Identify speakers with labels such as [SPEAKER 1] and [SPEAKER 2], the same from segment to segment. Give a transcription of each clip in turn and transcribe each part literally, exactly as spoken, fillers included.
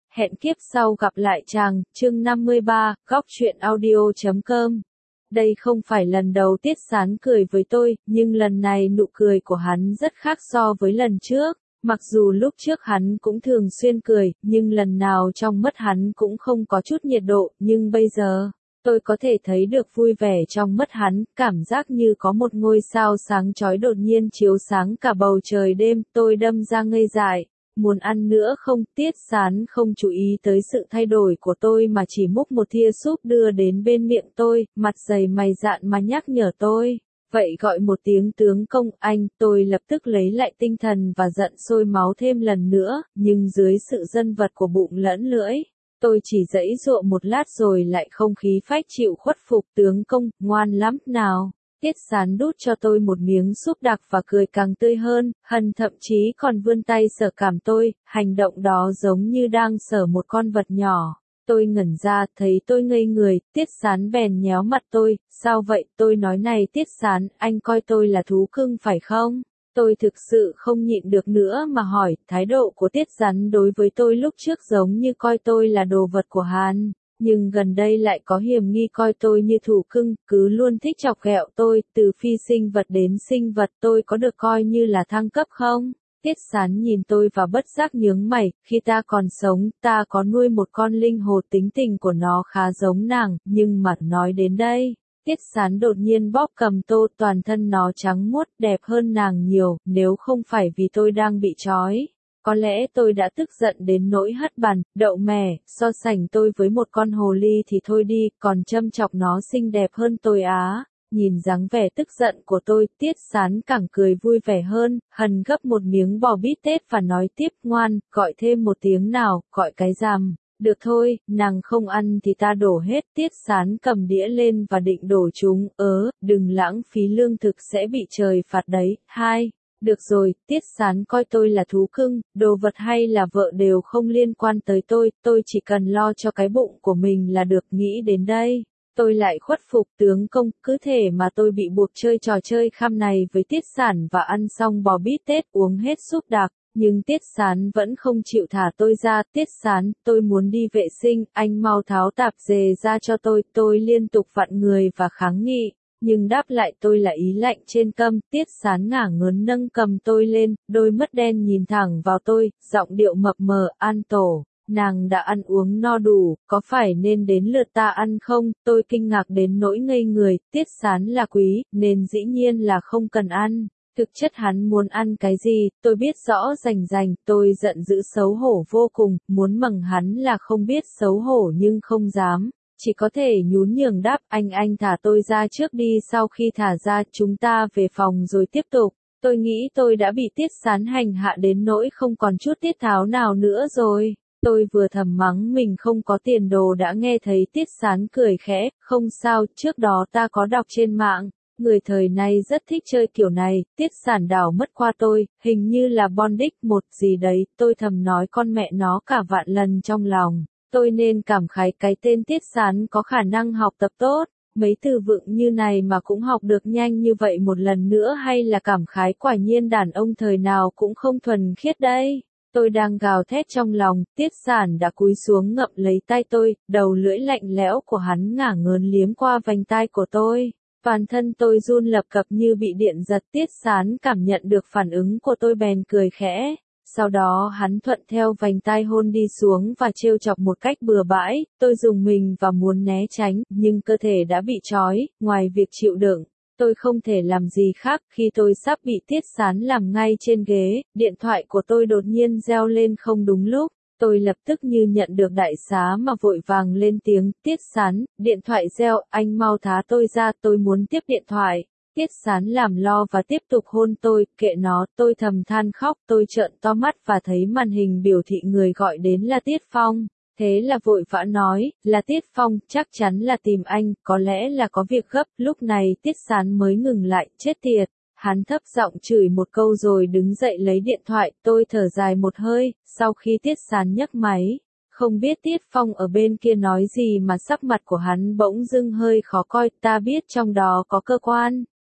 [SPEAKER 1] hẹn kiếp sau gặp lại chàng, chương năm mươi ba, góc truyện audio chấm com. Đây không phải lần đầu Tiết Sán cười với tôi, nhưng lần này nụ cười của hắn rất khác so với lần trước. Mặc dù lúc trước hắn cũng thường xuyên cười, nhưng lần nào trong mắt hắn cũng không có chút nhiệt độ, nhưng bây giờ, tôi có thể thấy được vui vẻ trong mắt hắn, cảm giác như có một ngôi sao sáng chói đột nhiên chiếu sáng cả bầu trời đêm, tôi đâm ra ngây dại. Muốn ăn nữa không? Tiết Sán không chú ý tới sự thay đổi của tôi mà chỉ múc một thìa súp đưa đến bên miệng tôi, mặt dày mày dạn mà nhắc nhở tôi. Vậy gọi một tiếng tướng công anh, tôi lập tức lấy lại tinh thần và giận sôi máu thêm lần nữa, nhưng dưới sự dân vật của bụng lẫn lưỡi, tôi chỉ giãy giụa một lát rồi lại không khí phách chịu khuất phục. Tướng công, ngoan lắm, nào. Tiết Sán đút cho tôi một miếng súp đặc và cười càng tươi hơn, hân thậm chí còn vươn tay sờ cảm tôi, hành động đó giống như đang sờ một con vật nhỏ. Tôi ngẩn ra, thấy tôi ngây người, Tiết Sán bèn nhéo mặt tôi, sao vậy? Tôi nói này Tiết Sán, anh coi tôi là thú cưng phải không? Tôi thực sự không nhịn được nữa mà hỏi, thái độ của Tiết Sán đối với tôi lúc trước giống như coi tôi là đồ vật của hắn. Nhưng gần đây lại có hiểm nghi coi tôi như thủ cưng, cứ luôn thích chọc ghẹo tôi, từ phi sinh vật đến sinh vật tôi có được coi như là thăng cấp không? Tiết Sán nhìn tôi và bất giác nhướng mày, khi ta còn sống, ta có nuôi một con linh hồ tính tình của nó khá giống nàng, nhưng mà nói đến đây, Tiết Sán đột nhiên bóp cầm tô, toàn thân nó trắng muốt đẹp hơn nàng nhiều, nếu không phải vì tôi đang bị trói. Có lẽ tôi đã tức giận đến nỗi hất bàn, đậu mè, so sánh tôi với một con hồ ly thì thôi đi, còn châm chọc nó xinh đẹp hơn tôi á. Nhìn dáng vẻ tức giận của tôi, Tiết Sán càng cười vui vẻ hơn, hần gấp một miếng bò bít tết và nói tiếp, ngoan, gọi thêm một tiếng nào, gọi cái rằm. Được thôi, nàng không ăn thì ta đổ hết. Tiết Sán cầm đĩa lên và định đổ chúng, ớ, đừng lãng phí lương thực sẽ bị trời phạt đấy. Hai. Được rồi, Tiết Sán coi tôi là thú cưng, đồ vật hay là vợ đều không liên quan tới tôi, tôi chỉ cần lo cho cái bụng của mình là được. Nghĩ đến đây, tôi lại khuất phục. Tướng công, cứ thể mà tôi bị buộc chơi trò chơi khăm này với Tiết Sán và ăn xong bò bít tết uống hết súp đặc, nhưng Tiết Sán vẫn không chịu thả tôi ra. Tiết Sán, tôi muốn đi vệ sinh, anh mau tháo tạp dề ra cho tôi, tôi liên tục vặn người và kháng nghị. Nhưng đáp lại tôi là ý lạnh trên câm. Tiết Sán ngả ngớn nâng cầm tôi lên, đôi mắt đen nhìn thẳng vào tôi, giọng điệu mập mờ, An Tổ, nàng đã ăn uống no đủ, có phải nên đến lượt ta ăn không? Tôi kinh ngạc đến nỗi ngây người, Tiết Sán là quý, nên dĩ nhiên là không cần ăn. Thực chất hắn muốn ăn cái gì, tôi biết rõ rành rành, tôi giận dữ xấu hổ vô cùng, muốn mầng hắn là không biết xấu hổ nhưng không dám. Chỉ có thể nhún nhường đáp, anh anh thả tôi ra trước đi. Sau khi thả ra, chúng ta về phòng rồi tiếp tục. Tôi nghĩ tôi đã bị Tiết Sán hành hạ đến nỗi không còn chút tiết tháo nào nữa rồi. Tôi vừa thầm mắng mình không có tiền đồ đã nghe thấy Tiết Sán cười khẽ, không sao, trước đó ta có đọc trên mạng. Người thời nay rất thích chơi kiểu này. Tiết Sán đảo mất qua tôi, hình như là bondage một gì đấy, tôi thầm nói con mẹ nó cả vạn lần trong lòng. Tôi nên cảm khái cái tên Tiết Sán có khả năng học tập tốt, mấy từ vựng như này mà cũng học được nhanh như vậy một lần nữa, hay là cảm khái quả nhiên đàn ông thời nào cũng không thuần khiết đây. Tôi đang gào thét trong lòng, Tiết Sán đã cúi xuống ngậm lấy tay tôi, đầu lưỡi lạnh lẽo của hắn ngả ngớn liếm qua vành tai của tôi. Toàn thân tôi run lập cập như bị điện giật. Tiết Sán cảm nhận được phản ứng của tôi bèn cười khẽ. Sau đó hắn thuận theo vành tai hôn đi xuống và trêu chọc một cách bừa bãi. Tôi rùng mình và muốn né tránh, nhưng cơ thể đã bị trói. Ngoài việc chịu đựng, tôi không thể làm gì khác. Khi tôi sắp bị Tiết Sán làm ngay trên ghế, điện thoại của tôi đột nhiên reo lên không đúng lúc. Tôi lập tức như nhận được đại xá mà vội vàng lên tiếng, Tiết Sán, điện thoại reo, anh mau thả tôi ra, tôi muốn tiếp điện thoại. Tiết Sán làm lo và tiếp tục hôn tôi, kệ nó, tôi thầm than khóc. Tôi trợn to mắt và thấy màn hình biểu thị người gọi đến là Tiết Phong. Thế là vội vã nói, là Tiết Phong, chắc chắn là tìm anh, có lẽ là có việc gấp. Lúc này Tiết Sán mới ngừng lại, chết tiệt. Hắn thấp giọng chửi một câu rồi đứng dậy lấy điện thoại. Tôi thở dài một hơi, sau khi Tiết Sán nhấc máy. Không biết Tiết Phong ở bên kia nói gì mà sắc mặt của hắn bỗng dưng hơi khó coi. Ta biết trong đó có cơ quan.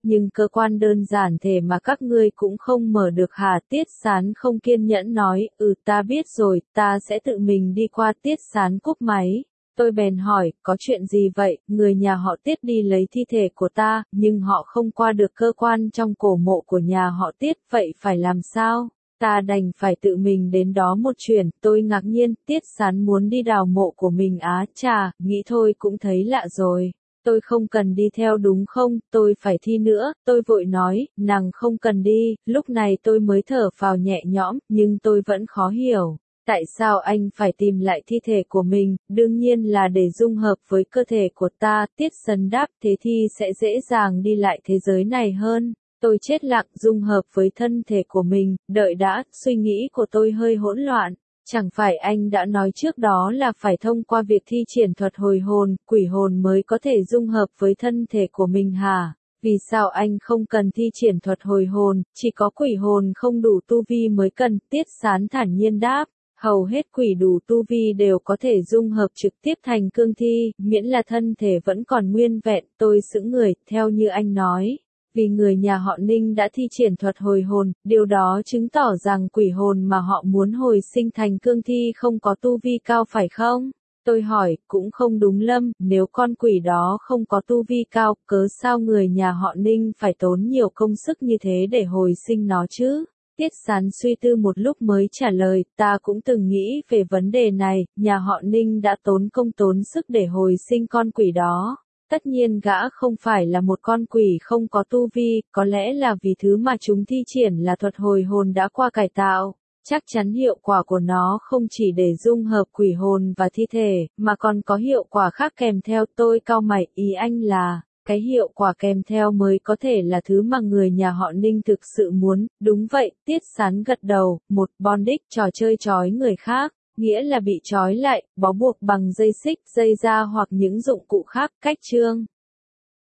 [SPEAKER 1] Nhưng cơ quan đơn giản thể mà các ngươi cũng không mở được hả? Tiết Sán không kiên nhẫn nói, ừ ta biết rồi, ta sẽ tự mình đi qua. Tiết Sán cúp máy. Tôi bèn hỏi, có chuyện gì vậy? Người nhà họ Tiết đi lấy thi thể của ta, nhưng họ không qua được cơ quan trong cổ mộ của nhà họ Tiết, vậy phải làm sao? Ta đành phải tự mình đến đó một chuyến. Tôi ngạc nhiên, Tiết Sán muốn đi đào mộ của mình á? Chà, nghĩ thôi cũng thấy lạ rồi. Tôi không cần đi theo đúng không? Tôi phải thi nữa. Tôi vội nói, nàng không cần đi. Lúc này tôi mới thở phào nhẹ nhõm, nhưng tôi vẫn khó hiểu. Tại sao anh phải tìm lại thi thể của mình? Đương nhiên là để dung hợp với cơ thể của ta. Tiết Sán đáp, thế thì sẽ dễ dàng đi lại thế giới này hơn. Tôi chết lặng, dung hợp với thân thể của mình. Đợi đã, suy nghĩ của tôi hơi hỗn loạn. Chẳng phải anh đã nói trước đó là phải thông qua việc thi triển thuật hồi hồn, quỷ hồn mới có thể dung hợp với thân thể của mình hả? Vì sao anh không cần thi triển thuật hồi hồn, chỉ có quỷ hồn không đủ tu vi mới cần? Tiết Sán thản nhiên đáp. Hầu hết quỷ đủ tu vi đều có thể dung hợp trực tiếp thành cương thi, miễn là thân thể vẫn còn nguyên vẹn. Tôi sững người, theo như anh nói. Vì người nhà họ Ninh đã thi triển thuật hồi hồn, điều đó chứng tỏ rằng quỷ hồn mà họ muốn hồi sinh thành cương thi không có tu vi cao phải không? Tôi hỏi, cũng không đúng Lâm, nếu con quỷ đó không có tu vi cao, cớ sao người nhà họ Ninh phải tốn nhiều công sức như thế để hồi sinh nó chứ? Tiết Sán suy tư một lúc mới trả lời, ta cũng từng nghĩ về vấn đề này, nhà họ Ninh đã tốn công tốn sức để hồi sinh con quỷ đó. Tất nhiên gã không phải là một con quỷ không có tu vi, có lẽ là vì thứ mà chúng thi triển là thuật hồi hồn đã qua cải tạo. Chắc chắn hiệu quả của nó không chỉ để dung hợp quỷ hồn và thi thể, mà còn có hiệu quả khác kèm theo. Tôi cau mày, ý anh là, cái hiệu quả kèm theo mới có thể là thứ mà người nhà họ Ninh thực sự muốn. Đúng vậy, Tiết Sán gật đầu. Một bondage, trò chơi trói người khác. Nghĩa là bị trói lại, bó buộc bằng dây xích, dây da hoặc những dụng cụ khác. Cách chương